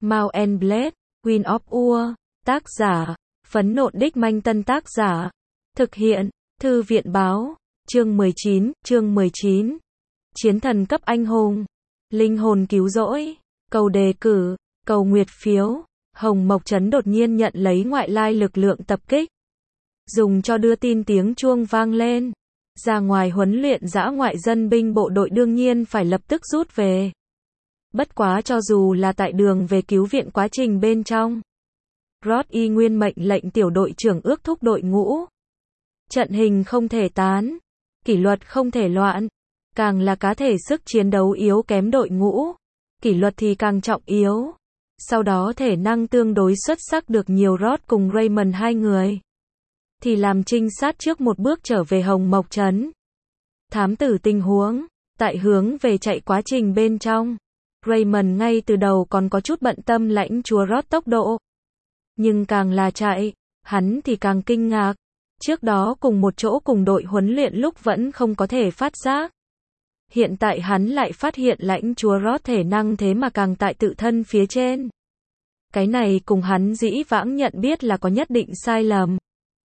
Mount and Blade, Queen of Ur, tác giả, Phấn Nộn Đích Manh Tân tác giả, thực hiện, Thư viện Báo, chương 19, Chiến thần cấp anh hùng, linh hồn cứu rỗi, cầu đề cử, cầu nguyệt phiếu, Hồng Mộc Trấn đột nhiên nhận lấy ngoại lai lực lượng tập kích. Dùng cho đưa tin tiếng chuông vang lên. Ra ngoài huấn luyện dã ngoại dân binh bộ đội đương nhiên phải lập tức rút về. Bất quá cho dù là tại đường về cứu viện quá trình bên trong, Roth y nguyên mệnh lệnh tiểu đội trưởng ước thúc đội ngũ. Trận hình không thể tán, kỷ luật không thể loạn, càng là cá thể sức chiến đấu yếu kém đội ngũ, kỷ luật thì càng trọng yếu. Sau đó thể năng tương đối xuất sắc được nhiều Roth cùng Raymond hai người thì làm trinh sát trước một bước trở về Hồng Mộc Trấn. Thám tử tình huống, tại hướng về chạy quá trình bên trong, Raymond ngay từ đầu còn có chút bận tâm lãnh chúa Roth tốc độ. Nhưng càng là chạy, hắn thì càng kinh ngạc. Trước đó cùng một chỗ cùng đội huấn luyện lúc vẫn không có thể phát giác. Hiện tại hắn lại phát hiện lãnh chúa Roth thể năng thế mà càng tại tự thân phía trên. Cái này cùng hắn dĩ vãng nhận biết là có nhất định sai lầm.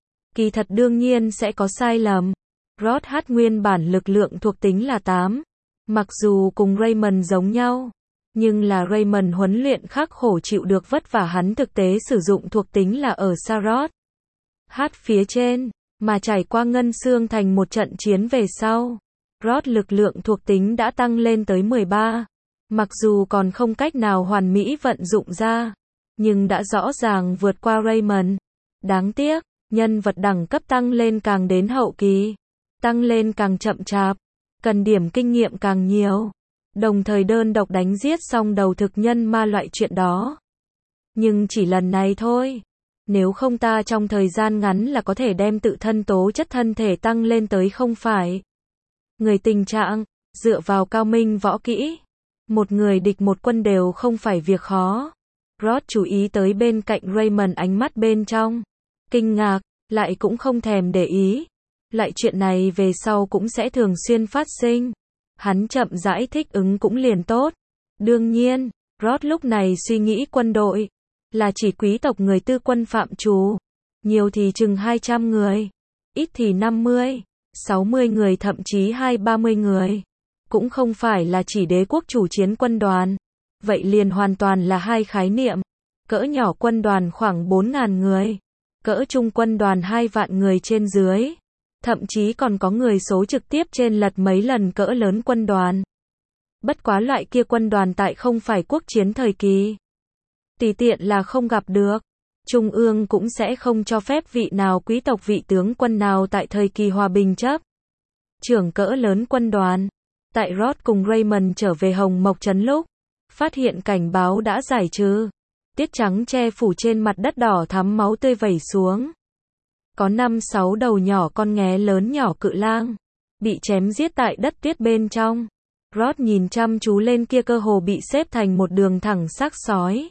Kỳ thật đương nhiên sẽ có sai lầm. Roth hát nguyên bản lực lượng thuộc tính là 8. Mặc dù cùng Raymond giống nhau, nhưng là Raymond huấn luyện khắc khổ chịu được vất vả, hắn thực tế sử dụng thuộc tính là ở xa Roth hát phía trên, mà trải qua ngân xương thành một trận chiến về sau, Roth lực lượng thuộc tính đã tăng lên tới 13. Mặc dù còn không cách nào hoàn mỹ vận dụng ra, nhưng đã rõ ràng vượt qua Raymond. Đáng tiếc, nhân vật đẳng cấp tăng lên càng đến hậu kỳ, tăng lên càng chậm chạp, cần điểm kinh nghiệm càng nhiều, đồng thời đơn độc đánh giết xong đầu thực nhân ma loại chuyện đó. Nhưng chỉ lần này thôi, nếu không ta trong thời gian ngắn là có thể đem tự thân tố chất thân thể tăng lên tới không phải người tình trạng, dựa vào cao minh võ kỹ, một người địch một quân đều không phải việc khó. Roth chú ý tới bên cạnh Raymond ánh mắt bên trong kinh ngạc, lại cũng không thèm để ý. Lại chuyện này về sau cũng sẽ thường xuyên phát sinh. Hắn chậm rãi thích ứng cũng liền tốt. Đương nhiên, Roth lúc này suy nghĩ quân đội là chỉ quý tộc người tư quân phạm trù. Nhiều thì chừng 200 người, ít thì 50, 60 người, thậm chí 20-30 người. Cũng không phải là chỉ đế quốc chủ chiến quân đoàn. Vậy liền hoàn toàn là hai khái niệm. Cỡ nhỏ quân đoàn khoảng 4.000 người. Cỡ trung quân đoàn 2 vạn người trên dưới. Thậm chí còn có người số trực tiếp trên lật mấy lần cỡ lớn quân đoàn. Bất quá loại kia quân đoàn tại không phải quốc chiến thời kỳ, tùy tiện là không gặp được. Trung ương cũng sẽ không cho phép vị nào quý tộc vị tướng quân nào tại thời kỳ hòa bình chấp trưởng cỡ lớn quân đoàn. Tại Roth cùng Raymond trở về Hồng Mộc Trấn lúc, phát hiện cảnh báo đã giải trừ. Tiết trắng che phủ trên mặt đất đỏ thắm, máu tươi vẩy xuống. Có 5-6 đầu nhỏ con nghé lớn nhỏ cự lang bị chém giết tại đất tuyết bên trong. Roth nhìn chăm chú lên kia cơ hồ bị xếp thành một đường thẳng xác sói.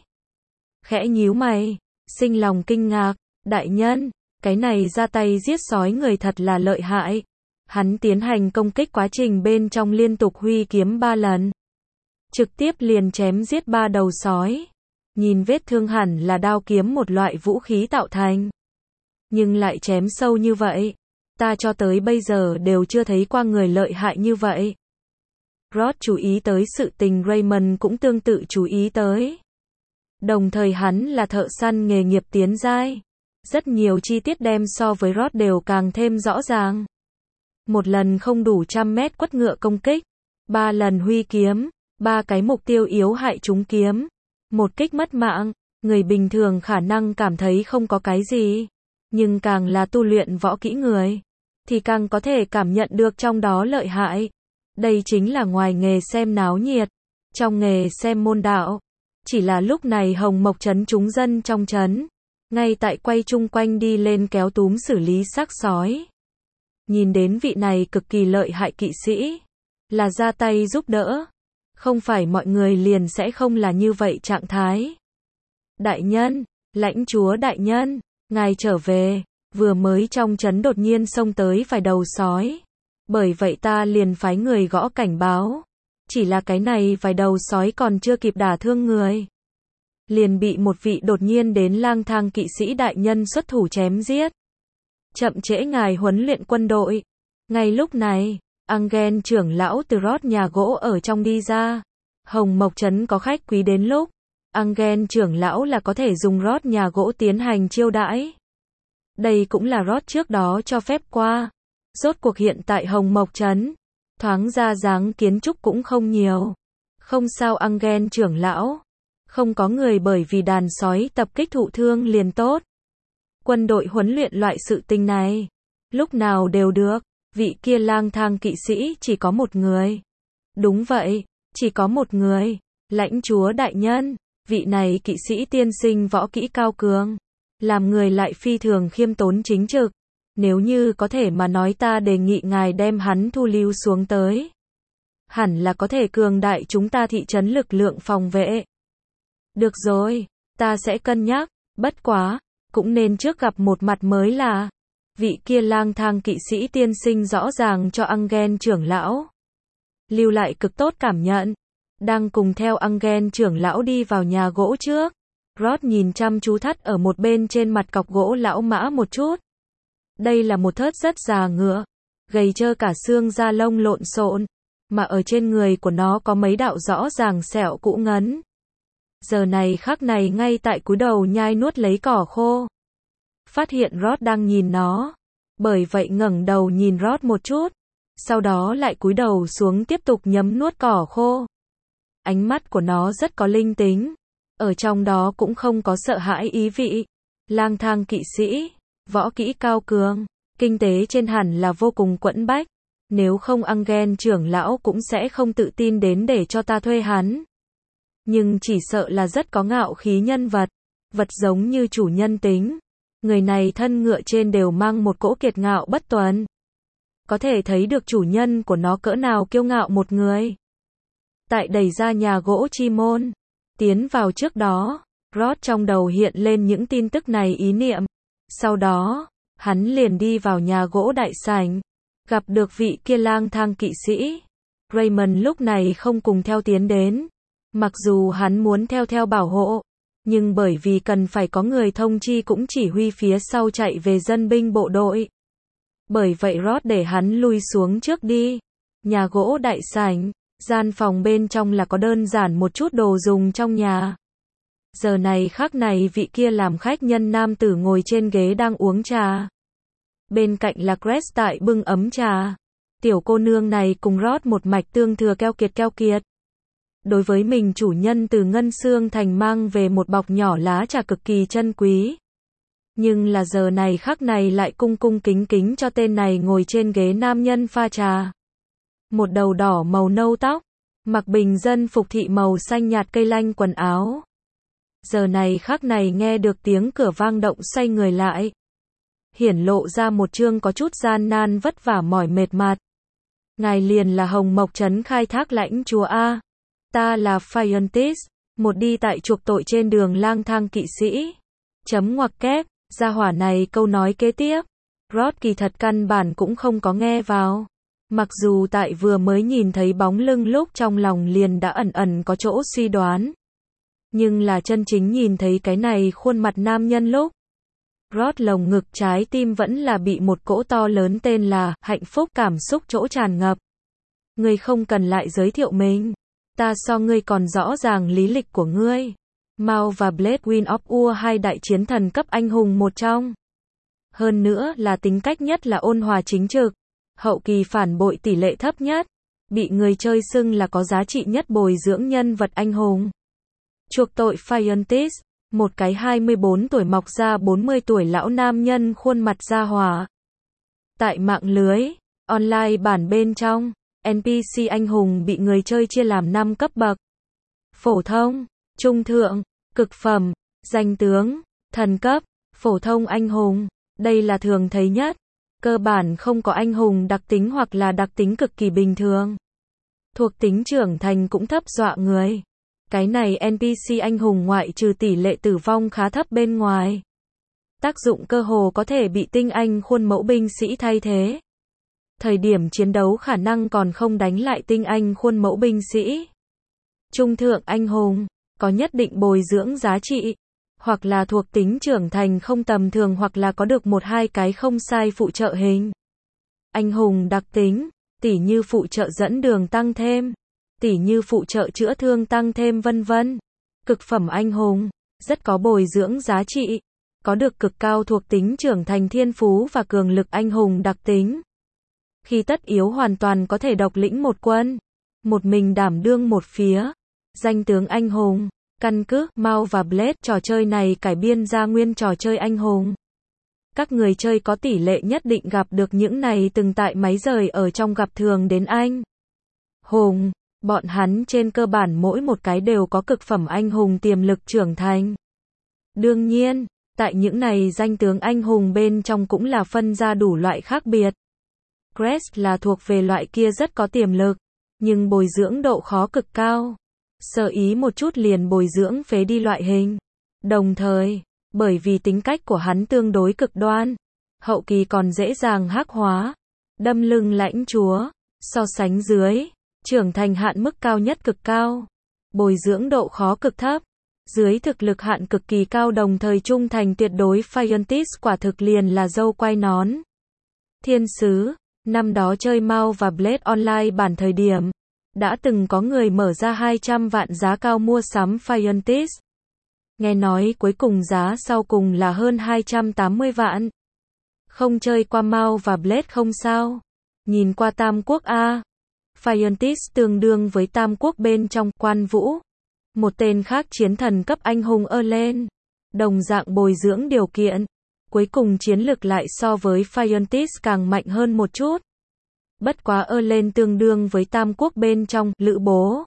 Khẽ nhíu mày, sinh lòng kinh ngạc, đại nhân, cái này ra tay giết sói người thật là lợi hại. Hắn tiến hành công kích quá trình bên trong liên tục huy kiếm 3 lần. Trực tiếp liền chém giết 3 đầu sói. Nhìn vết thương hẳn là đao kiếm một loại vũ khí tạo thành. Nhưng lại chém sâu như vậy. Ta cho tới bây giờ đều chưa thấy qua người lợi hại như vậy. Roth chú ý tới sự tình Raymond cũng tương tự chú ý tới. Đồng thời hắn là thợ săn nghề nghiệp tiến giai. Rất nhiều chi tiết đem so với Roth đều càng thêm rõ ràng. Một lần không đủ 100 mét quất ngựa công kích. 3 lần huy kiếm. 3 cái mục tiêu yếu hại trúng kiếm. Một kích mất mạng. Người bình thường khả năng cảm thấy không có cái gì. Nhưng càng là tu luyện võ kỹ người, thì càng có thể cảm nhận được trong đó lợi hại. Đây chính là ngoài nghề xem náo nhiệt, trong nghề xem môn đạo. Chỉ là lúc này Hồng Mộc Trấn chúng dân trong trấn, ngay tại quay chung quanh đi lên kéo túm xử lý xác sói. Nhìn đến vị này cực kỳ lợi hại kỵ sĩ, là ra tay giúp đỡ. Không phải mọi người liền sẽ không là như vậy trạng thái. Đại nhân, lãnh chúa đại nhân, ngài trở về, vừa mới trong trấn đột nhiên xông tới vài đầu sói. Bởi vậy ta liền phái người gõ cảnh báo. Chỉ là cái này vài đầu sói còn chưa kịp đả thương người. liền bị một vị đột nhiên đến lang thang kỵ sĩ đại nhân xuất thủ chém giết. Chậm trễ ngài huấn luyện quân đội. Ngay lúc này, Angel trưởng lão từ Rod nhà gỗ ở trong đi ra. Hồng Mộc Trấn có khách quý đến lúc. Angel trưởng lão là có thể dùng Rod nhà gỗ tiến hành chiêu đãi. Đây cũng là Rod trước đó cho phép qua. Rốt cuộc hiện tại Hồng Mộc Trấn, thoáng ra dáng kiến trúc cũng không nhiều. Không sao Angel trưởng lão. Không có người bởi vì đàn sói tập kích thụ thương liền tốt. Quân đội huấn luyện loại sự tình này, lúc nào đều được. Vị kia lang thang kỵ sĩ chỉ có một người. Đúng vậy, chỉ có một người. Lãnh chúa đại nhân, vị này kỵ sĩ tiên sinh võ kỹ cao cường. Làm người lại phi thường khiêm tốn chính trực. Nếu như có thể mà nói ta đề nghị ngài đem hắn thu lưu xuống tới. Hẳn là có thể cường đại chúng ta thị trấn lực lượng phòng vệ. Được rồi, ta sẽ cân nhắc, bất quá, cũng nên trước gặp một mặt mới là. Vị kia lang thang kỵ sĩ tiên sinh rõ ràng cho Angel trưởng lão lưu lại cực tốt cảm nhận. Đang cùng theo Angel trưởng lão đi vào nhà gỗ trước. Rod nhìn chăm chú thắt ở một bên trên mặt cọc gỗ lão mã một chút. Đây là một thớt rất già ngựa, gầy trơ cả xương da lông lộn xộn, mà ở trên người của nó có mấy đạo rõ ràng sẹo cũ ngấn. Giờ này khắc này ngay tại cúi đầu nhai nuốt lấy cỏ khô. Phát hiện Rod đang nhìn nó, bởi vậy ngẩng đầu nhìn Rod một chút, sau đó lại cúi đầu xuống tiếp tục nhấm nuốt cỏ khô. Ánh mắt của nó rất có linh tính, ở trong đó cũng không có sợ hãi ý vị. Lang thang kỵ sĩ, võ kỹ cao cường, kinh tế trên hẳn là vô cùng quẫn bách, nếu không Angel trưởng lão cũng sẽ không tự tin đến để cho ta thuê hắn. Nhưng chỉ sợ là rất có ngạo khí nhân vật, vật giống như chủ nhân tính. Người này thân ngựa trên đều mang một cỗ kiệt ngạo bất tuần. Có thể thấy được chủ nhân của nó cỡ nào kiêu ngạo một người. Tại đẩy ra nhà gỗ chi môn, tiến vào trước đó, Rod trong đầu hiện lên những tin tức này ý niệm. Sau đó, hắn liền đi vào nhà gỗ đại sảnh, gặp được vị kia lang thang kỵ sĩ. Raymond lúc này không cùng theo tiến đến. Mặc dù hắn muốn theo bảo hộ, nhưng bởi vì cần phải có người thông chi cũng chỉ huy phía sau chạy về dân binh bộ đội. Bởi vậy Rod để hắn lui xuống trước đi. Nhà gỗ đại sảnh, gian phòng bên trong là có đơn giản một chút đồ dùng trong nhà. Giờ này khắc này vị kia làm khách nhân nam tử ngồi trên ghế đang uống trà. Bên cạnh là Grace tại bưng ấm trà. Tiểu cô nương này cùng Rod một mạch tương thừa keo kiệt. Đối với mình chủ nhân từ Ngân Xương Thành mang về một bọc nhỏ lá trà cực kỳ chân quý. Nhưng là giờ này khắc này lại cung kính cho tên này ngồi trên ghế nam nhân pha trà. Một đầu đỏ màu nâu tóc, mặc bình dân phục thị màu xanh nhạt cây lanh quần áo. Giờ này khắc này nghe được tiếng cửa vang động xoay người lại. Hiển lộ ra một trương có chút gian nan vất vả mỏi mệt mặt. Ngài liền là Hồng Mộc Trấn khai thác lãnh chúa A. Ta là Phiontis, một đi tại chuộc tội trên đường lang thang kỵ sĩ. Chấm ngoặc kép, gia hỏa này câu nói kế tiếp. Rod kỳ thật căn bản cũng không có nghe vào. Mặc dù tại vừa mới nhìn thấy bóng lưng lúc trong lòng liền đã ẩn có chỗ suy đoán. Nhưng là chân chính nhìn thấy cái này khuôn mặt nam nhân lúc. Rod lồng ngực trái tim vẫn là bị một cỗ to lớn tên là hạnh phúc cảm xúc chỗ tràn ngập. Ngươi không cần lại giới thiệu mình. Ta so ngươi còn rõ ràng lý lịch của ngươi. Mao và Blade Win of Ur hai đại chiến thần cấp anh hùng một trong. Hơn nữa là tính cách nhất là ôn hòa chính trực. Hậu kỳ phản bội tỷ lệ thấp nhất. Bị người chơi xưng là có giá trị nhất bồi dưỡng nhân vật anh hùng. Chuộc tội Phiontis, một cái 24 tuổi mọc ra 40 tuổi lão nam nhân khuôn mặt ra hỏa. Tại mạng lưới, online bản bên trong, NPC anh hùng bị người chơi chia làm 5 cấp bậc. Phổ thông, trung thượng, cực phẩm, danh tướng, thần cấp, phổ thông anh hùng. Đây là thường thấy nhất. Cơ bản không có anh hùng đặc tính hoặc là đặc tính cực kỳ bình thường. Thuộc tính trưởng thành cũng thấp dọa người. Cái này NPC anh hùng ngoại trừ tỷ lệ tử vong khá thấp bên ngoài. Tác dụng cơ hồ có thể bị tinh anh khuôn mẫu binh sĩ thay thế. Thời điểm chiến đấu khả năng còn không đánh lại tinh anh khuôn mẫu binh sĩ. Trung thượng anh hùng, có nhất định bồi dưỡng giá trị, hoặc là thuộc tính trưởng thành không tầm thường hoặc là có được một hai cái không sai phụ trợ hình. Anh hùng đặc tính, tỉ như phụ trợ dẫn đường tăng thêm, tỉ như phụ trợ chữa thương tăng thêm vân vân. Cực phẩm anh hùng, rất có bồi dưỡng giá trị, có được cực cao thuộc tính trưởng thành thiên phú và cường lực anh hùng đặc tính. Khi tất yếu hoàn toàn có thể độc lĩnh một quân, một mình đảm đương một phía. Danh tướng anh hùng, căn cứ Mao và Blade, trò chơi này cải biên ra nguyên trò chơi anh hùng. Các người chơi có tỷ lệ nhất định gặp được những này từng tại máy rời ở trong gặp thường đến anh hùng. Bọn hắn trên cơ bản mỗi một cái đều có cực phẩm anh hùng tiềm lực trưởng thành. Đương nhiên, tại những này danh tướng anh hùng bên trong cũng là phân ra đủ loại khác biệt. Crest là thuộc về loại kia rất có tiềm lực, nhưng bồi dưỡng độ khó cực cao. Sơ ý một chút liền bồi dưỡng phế đi loại hình. Đồng thời, bởi vì tính cách của hắn tương đối cực đoan, hậu kỳ còn dễ dàng hắc hóa, đâm lưng lãnh chúa, so sánh dưới, trưởng thành hạn mức cao nhất cực cao, bồi dưỡng độ khó cực thấp, dưới thực lực hạn cực kỳ cao đồng thời trung thành tuyệt đối. Fiontis quả thực liền là dâu quay nón. Thiên sứ, năm đó chơi Mao và Blade Online bản thời điểm, đã từng có người mở ra 200 vạn giá cao mua sắm Fiontis. Nghe nói cuối cùng giá sau cùng là hơn 280 vạn. Không chơi qua Mao và Blade không sao. Nhìn qua Tam Quốc A. Fiontis tương đương với Tam Quốc bên trong Quan Vũ. Một tên khác chiến thần cấp anh hùng Erlen. Đồng dạng bồi dưỡng điều kiện. Cuối cùng chiến lực lại so với Fiontis càng mạnh hơn một chút. Bất quá Erlen tương đương với Tam Quốc bên trong Lữ Bố.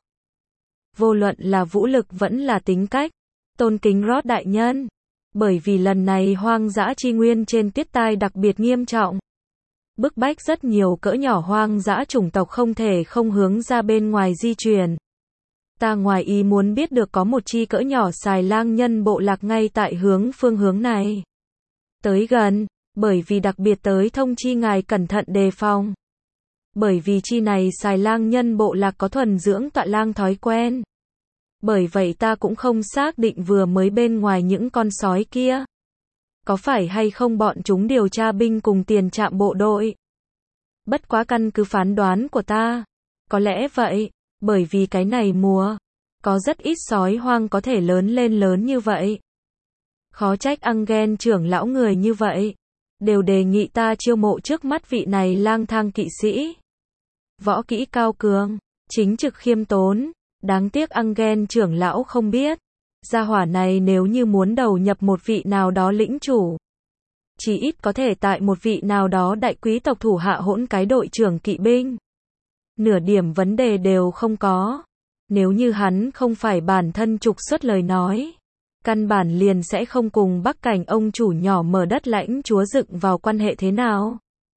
Vô luận là vũ lực vẫn là tính cách. Tôn kính Rod đại nhân. Bởi vì lần này hoang dã chi nguyên trên tuyết tai đặc biệt nghiêm trọng. Bức bách rất nhiều cỡ nhỏ hoang dã chủng tộc không thể không hướng ra bên ngoài di chuyển. Ta ngoài ý muốn biết được có một chi cỡ nhỏ xài lang nhân bộ lạc ngay tại phương hướng này. Tới gần, bởi vì đặc biệt tới thông chi ngài cẩn thận đề phòng. Bởi vì chi này xài lang nhân bộ lạc có thuần dưỡng tọa lang thói quen. Bởi vậy ta cũng không xác định vừa mới bên ngoài những con sói kia. Có phải hay không bọn chúng điều tra binh cùng tiền trạm bộ đội? Bất quá căn cứ phán đoán của ta. Có lẽ vậy, bởi vì cái này mùa, có rất ít sói hoang có thể lớn lên lớn như vậy. Khó trách Angel trưởng lão người như vậy. Đều đề nghị ta chiêu mộ trước mắt vị này lang thang kỵ sĩ. Võ kỹ cao cường, chính trực khiêm tốn. Đáng tiếc Angel trưởng lão không biết. Gia hỏa này nếu như muốn đầu nhập một vị nào đó lĩnh chủ. Chỉ ít có thể tại một vị nào đó đại quý tộc thủ hạ hỗn cái đội trưởng kỵ binh. Nửa điểm vấn đề đều không có. Nếu như hắn không phải bản thân trục xuất lời nói. Căn bản liền sẽ không cùng Bắc Cảnh ông chủ nhỏ mở đất lãnh chúa dựng vào quan hệ thế nào.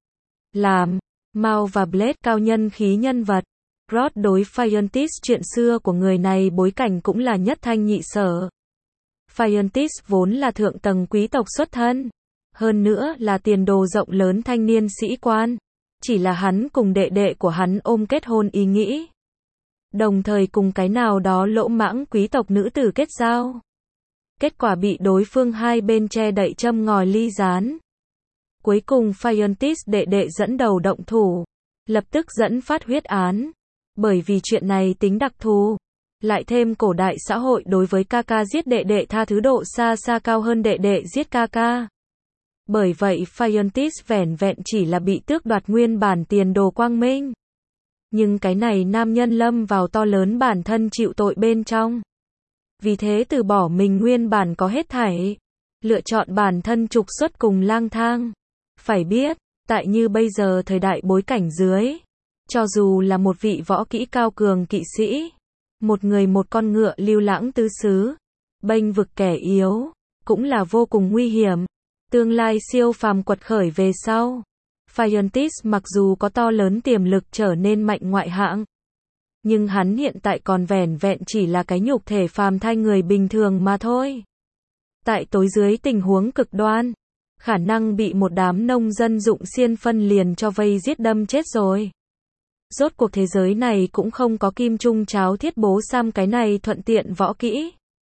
Làm, Mao và Blade cao nhân khí nhân vật. Rod đối Fiontis chuyện xưa của người này bối cảnh cũng là nhất thanh nhị sở. Fiontis vốn là thượng tầng quý tộc xuất thân. Hơn nữa là tiền đồ rộng lớn thanh niên sĩ quan. Chỉ là hắn cùng đệ đệ của hắn ôm kết hôn ý nghĩ. Đồng thời cùng cái nào đó lỗ mãng quý tộc nữ tử kết giao. Kết quả bị đối phương hai bên che đậy châm ngòi ly gián. Cuối cùng Fiontis đệ đệ dẫn đầu động thủ. Lập tức dẫn phát huyết án. Bởi vì chuyện này tính đặc thù. Lại thêm cổ đại xã hội đối với ca ca giết đệ đệ tha thứ độ xa xa cao hơn đệ đệ giết ca ca. Bởi vậy Fiontis vẻn vẹn chỉ là bị tước đoạt nguyên bản tiền đồ quang minh. Nhưng cái này nam nhân lâm vào to lớn bản thân chịu tội bên trong. Vì thế từ bỏ mình nguyên bản có hết thảy. Lựa chọn bản thân trục xuất cùng lang thang. Phải biết, tại như bây giờ thời đại bối cảnh dưới. Cho dù là một vị võ kỹ cao cường kỵ sĩ. Một người một con ngựa lưu lãng tứ xứ. Bênh vực kẻ yếu. Cũng là vô cùng nguy hiểm. Tương lai siêu phàm quật khởi về sau. Fiontis mặc dù có to lớn tiềm lực trở nên mạnh ngoại hạng. Nhưng hắn hiện tại còn vẻn vẹn chỉ là cái nhục thể phàm thai người bình thường mà thôi. Tại tối dưới tình huống cực đoan. Khả năng bị một đám nông dân dụng xiên phân liền cho vây giết đâm chết rồi. Rốt cuộc thế giới này cũng không có kim trung cháo thiết bố sam cái này thuận tiện võ kỹ.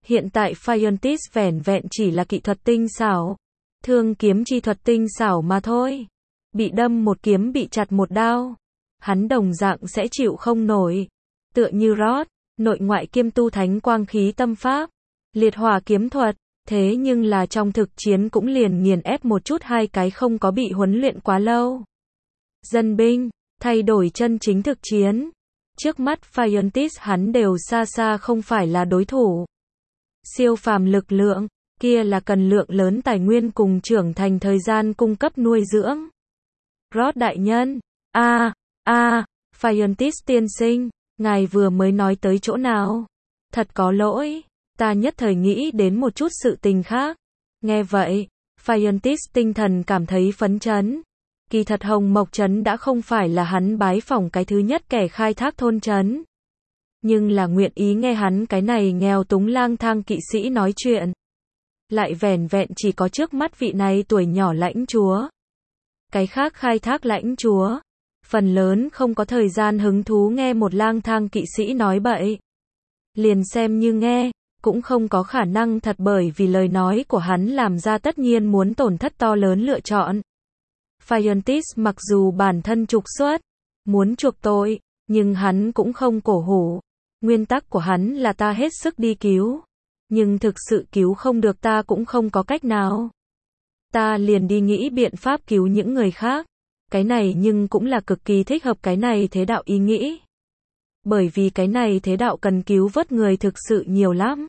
Hiện tại Fiontis vẻn vẹn chỉ là kỹ thuật tinh xảo, thương kiếm chi thuật tinh xảo mà thôi. Bị đâm một kiếm bị chặt một đao, hắn đồng dạng sẽ chịu không nổi. Tựa như Rod, nội ngoại kiêm tu thánh quang khí tâm pháp, liệt hỏa kiếm thuật, thế nhưng là trong thực chiến cũng liền nghiền ép một chút hai cái không có bị huấn luyện quá lâu. Dân binh, thay đổi chân chính thực chiến. Trước mắt Fiontis hắn đều xa xa không phải là đối thủ. Siêu phàm lực lượng, kia là cần lượng lớn tài nguyên cùng trưởng thành thời gian cung cấp nuôi dưỡng. Rod đại nhân, Fiontis tiên sinh, ngài vừa mới nói tới chỗ nào? Thật có lỗi, ta nhất thời nghĩ đến một chút sự tình khác. Nghe vậy, Fiontis tinh thần cảm thấy phấn chấn. Kỳ thật Hồng Mộc Trấn đã không phải là hắn bái phỏng cái thứ nhất kẻ khai thác thôn trấn. Nhưng là nguyện ý nghe hắn cái này nghèo túng lang thang kỵ sĩ nói chuyện. Lại vẻn vẹn chỉ có trước mắt vị này tuổi nhỏ lãnh chúa. Cái khác khai thác lãnh chúa, phần lớn không có thời gian hứng thú nghe một lang thang kỵ sĩ nói bậy. Liền xem như nghe, cũng không có khả năng thật bởi vì lời nói của hắn làm ra tất nhiên muốn tổn thất to lớn lựa chọn. Fiontis mặc dù bản thân trục xuất, muốn chuộc tội, nhưng hắn cũng không cổ hủ. Nguyên tắc của hắn là ta hết sức đi cứu, nhưng thực sự cứu không được ta cũng không có cách nào. Ta liền đi nghĩ biện pháp cứu những người khác. Cái này nhưng cũng là cực kỳ thích hợp cái này thế đạo ý nghĩ. Bởi vì cái này thế đạo cần cứu vớt người thực sự nhiều lắm.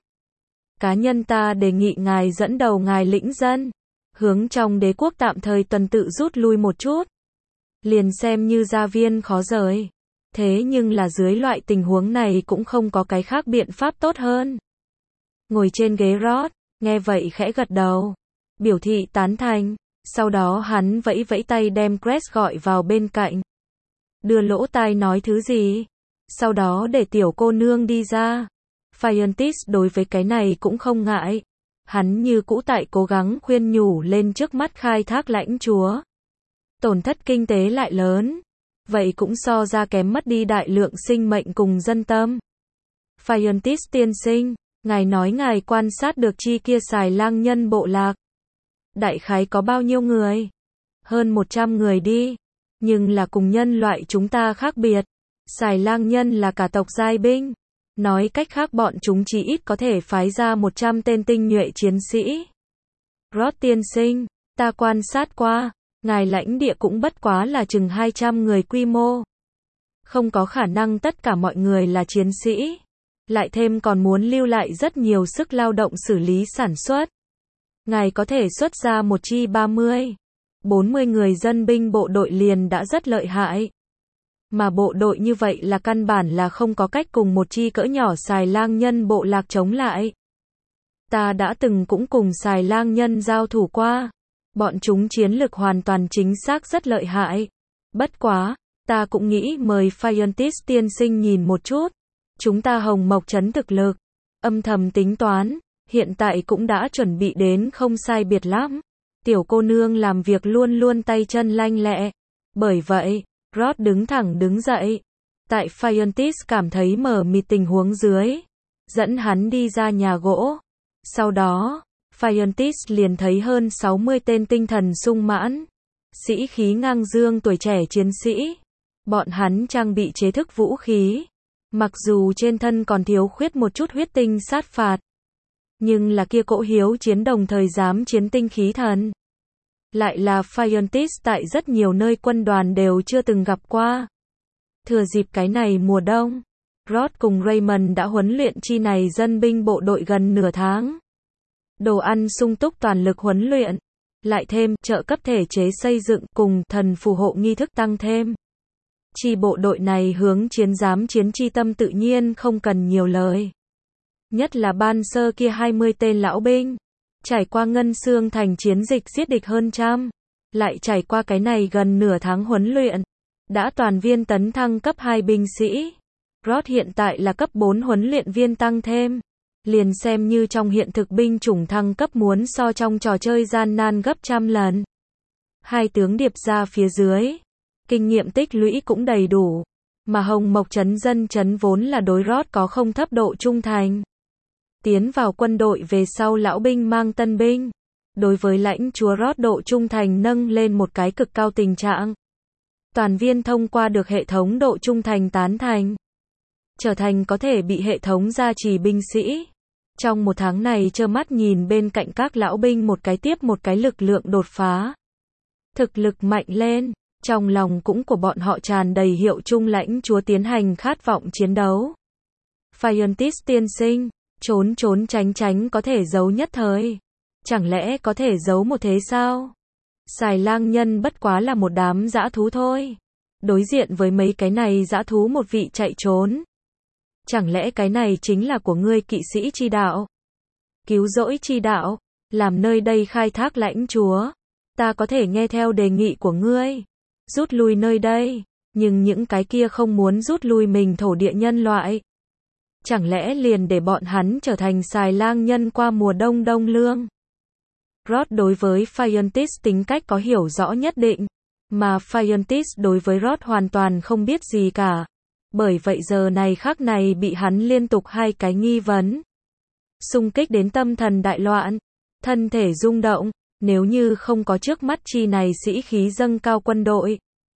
Cá nhân ta đề nghị ngài dẫn đầu ngài lĩnh dân, hướng trong đế quốc tạm thời tuần tự rút lui một chút. Liền xem như gia viên khó rời. Thế nhưng là dưới loại tình huống này cũng không có cái khác biện pháp tốt hơn. Ngồi trên ghế Rod, nghe vậy khẽ gật đầu, biểu thị tán thành. Sau đó hắn vẫy vẫy tay đem Cress gọi vào bên cạnh. Đưa lỗ tai nói thứ gì? Sau đó để tiểu cô nương đi ra. Fiontis đối với cái này cũng không ngại. Hắn như cũ tại cố gắng khuyên nhủ lên trước mắt khai thác lãnh chúa. Tổn thất kinh tế lại lớn. Vậy cũng so ra kém mất đi đại lượng sinh mệnh cùng dân tâm. Fiontis tiên sinh, ngài nói ngài quan sát được chi kia xài lang nhân bộ lạc. Đại khái có bao nhiêu người? Hơn 100 người đi. Nhưng là cùng nhân loại chúng ta khác biệt. Xài lang nhân là cả tộc giai binh. Nói cách khác bọn chúng chỉ ít có thể phái ra 100 tên tinh nhuệ chiến sĩ. Rod tiên sinh, ta quan sát qua, ngài lãnh địa cũng bất quá là chừng 200 người quy mô. Không có khả năng tất cả mọi người là chiến sĩ. Lại thêm còn muốn lưu lại rất nhiều sức lao động xử lý sản xuất. Ngài có thể xuất ra một chi 30, 40 người dân binh bộ đội liền đã rất lợi hại. Mà bộ đội như vậy là căn bản là không có cách cùng một chi cỡ nhỏ xài lang nhân bộ lạc chống lại. Ta đã từng cũng cùng xài lang nhân giao thủ qua. Bọn chúng chiến lực hoàn toàn chính xác rất lợi hại. Bất quá, ta cũng nghĩ mời Fiontis tiên sinh nhìn một chút. Chúng ta Hồng Mộc Trấn thực lực, âm thầm tính toán, hiện tại cũng đã chuẩn bị đến không sai biệt lắm. Tiểu cô nương làm việc luôn luôn tay chân lanh lẹ. Bởi vậy, Rod đứng thẳng đứng dậy. Tại Fiontis cảm thấy mờ mịt tình huống dưới, dẫn hắn đi ra nhà gỗ. Sau đó, Fiontis liền thấy hơn 60 tên tinh thần sung mãn, sĩ khí ngang dương tuổi trẻ chiến sĩ. Bọn hắn trang bị chế thức vũ khí. Mặc dù trên thân còn thiếu khuyết một chút huyết tinh sát phạt, nhưng là kia cỗ hiếu chiến đồng thời dám chiến tinh khí thần. Lại là Fiontis tại rất nhiều nơi quân đoàn đều chưa từng gặp qua. Thừa dịp cái này mùa đông, Rod cùng Raymond đã huấn luyện chi này dân binh bộ đội gần nửa tháng. Đồ ăn sung túc toàn lực huấn luyện, lại thêm trợ cấp thể chế xây dựng cùng thần phù hộ nghi thức tăng thêm. Chi bộ đội này hướng chiến dám chiến chi tâm tự nhiên không cần nhiều lời. Nhất là ban sơ kia 20 tên lão binh. Trải qua Ngân Xương Thành chiến dịch giết địch hơn trăm. Lại trải qua cái này gần nửa tháng huấn luyện. Đã toàn viên tấn thăng cấp 2 binh sĩ. Rod hiện tại là cấp 4 huấn luyện viên tăng thêm. Liền xem như trong hiện thực binh chủng thăng cấp muốn so trong trò chơi gian nan gấp trăm lần. Hai tướng điệp ra phía dưới. Kinh nghiệm tích lũy cũng đầy đủ. Mà Hồng Mộc Trấn dân chấn vốn là đối Rod có không thấp độ trung thành. Tiến vào quân đội về sau lão binh mang tân binh. Đối với lãnh chúa Rod độ trung thành nâng lên một cái cực cao tình trạng. Toàn viên thông qua được hệ thống độ trung thành tán thành. Trở thành có thể bị hệ thống gia trì binh sĩ. Trong một tháng này trơ mắt nhìn bên cạnh các lão binh một cái tiếp một cái lực lượng đột phá. Thực lực mạnh lên, trong lòng cũng của bọn họ tràn đầy hiệu chung lãnh chúa tiến hành khát vọng chiến đấu. Phiontis tiên sinh, trốn trốn tránh tránh có thể giấu nhất thời. Chẳng lẽ có thể giấu một thế sao? Xài lang nhân bất quá là một đám dã thú thôi. Đối diện với mấy cái này dã thú một vị chạy trốn. Chẳng lẽ cái này chính là của ngươi kỵ sĩ chi đạo? Cứu rỗi chi đạo, làm nơi đây khai thác lãnh chúa. Ta có thể nghe theo đề nghị của ngươi. Rút lui nơi đây, nhưng những cái kia không muốn rút lui mình thổ địa nhân loại. Chẳng lẽ liền để bọn hắn trở thành xài lang nhân qua mùa đông đông lương? Rod đối với Phiontis tính cách có hiểu rõ nhất định, mà Phiontis đối với Rod hoàn toàn không biết gì cả. Bởi vậy giờ này khắc này bị hắn liên tục hai cái nghi vấn. Xung kích đến tâm thần đại loạn, thân thể rung động, nếu như không có trước mắt chi này sĩ khí dâng cao quân đội.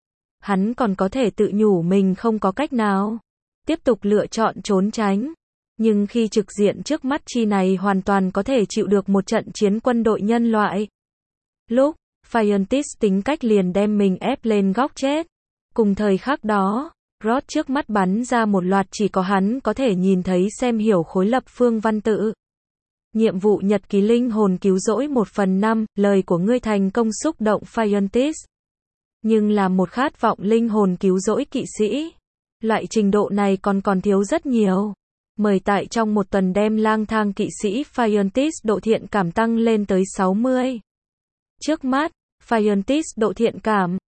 Hắn còn có thể tự nhủ mình không có cách nào. Tiếp tục lựa chọn trốn tránh. Nhưng khi trực diện trước mắt chi này hoàn toàn có thể chịu được một trận chiến quân đội nhân loại. Lúc, Phiontis tính cách liền đem mình ép lên góc chết. Cùng thời khắc đó, Rod trước mắt bắn ra một loạt chỉ có hắn có thể nhìn thấy xem hiểu khối lập phương văn tự. Nhiệm vụ nhật ký linh hồn cứu rỗi 1/5, lời của ngươi thành công xúc động Phiontis. Nhưng là một khát vọng linh hồn cứu rỗi kỵ sĩ. Loại trình độ này còn thiếu rất nhiều. Mời tại trong một tuần đem lang thang kỵ sĩ Phiontis độ thiện cảm tăng lên tới 60. Trước mắt, Phiontis độ thiện cảm,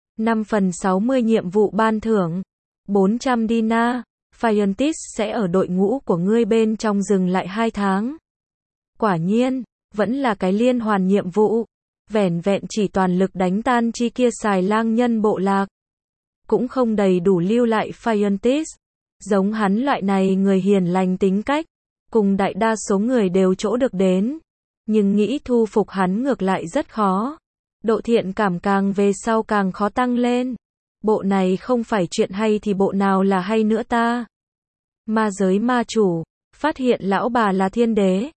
5/60 nhiệm vụ ban thưởng. 400 dinar. Phiontis sẽ ở đội ngũ của ngươi bên trong dừng lại 2 tháng. Quả nhiên, vẫn là cái liên hoàn nhiệm vụ. Vẻn vẹn chỉ toàn lực đánh tan chi kia xài lang nhân bộ lạc. Cũng không đầy đủ lưu lại Phiontis. Giống hắn loại này người hiền lành tính cách, cùng đại đa số người đều chỗ được đến. Nhưng nghĩ thu phục hắn ngược lại rất khó. Độ thiện cảm càng về sau càng khó tăng lên. Bộ này không phải chuyện hay thì bộ nào là hay nữa ta? Ma giới ma chủ, phát hiện lão bà là thiên đế.